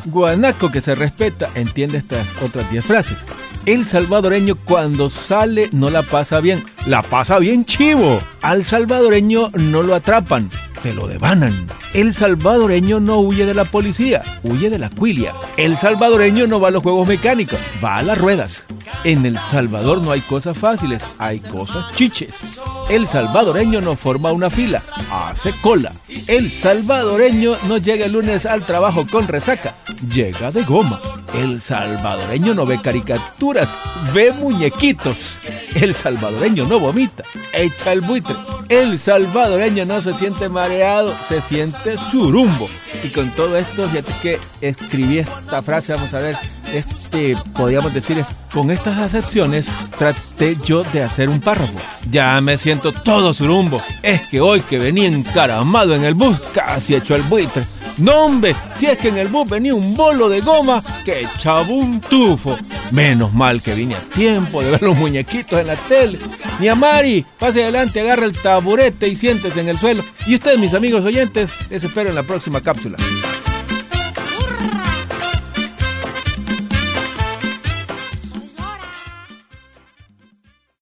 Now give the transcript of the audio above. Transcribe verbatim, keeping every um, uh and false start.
Guanaco que se respeta entiende estas otras diez frases. El salvadoreño cuando sale no la pasa bien, la pasa bien chivo. Al salvadoreño no lo atrapan, se lo devanan. El salvadoreño no huye de la policía, huye de la cuilia. El salvadoreño no va a los juegos mecánicos, va a las ruedas. En El Salvador no hay cosas fáciles, hay cosas chiches. El salvadoreño no forma una fila, hace cola. El salvadoreño no llega el lunes al trabajo con resaca, llega de goma. El salvadoreño no ve caricaturas, ve muñequitos. El salvadoreño no vomita, echa el buitre. El salvadoreño no se siente mareado, se siente surumbo. Y con todo esto, fíjate que escribí esta frase, vamos a ver, este, podríamos decir, es, con estas acepciones traté yo de hacer un párrafo. Ya me siento todo surumbo, es que hoy que venía encaramado en el bus, casi echó el buitre. No hombre, si es que en el bus venía un bolo de goma que echaba un tufo. Menos mal que vine a tiempo de ver los muñequitos en la tele. Mi Amari, pase adelante, agarra el taburete y siéntese en el suelo. Y ustedes, mis amigos oyentes, les espero en la próxima cápsula.